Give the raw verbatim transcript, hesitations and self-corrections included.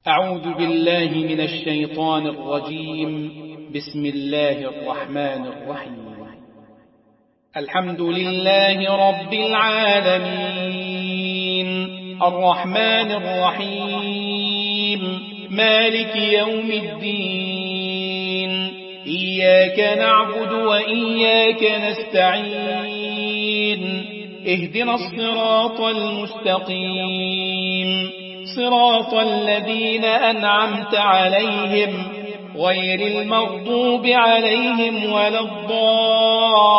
أعوذ بالله من الشيطان الرجيم. بسم الله الرحمن الرحيم. الحمد لله رب العالمين، الرحمن الرحيم، مالك يوم الدين، إياك نعبد وإياك نستعين، اهدنا الصراط المستقيم، صراط الذين أنعمت عليهم غير المغضوب عليهم ولا الضالين.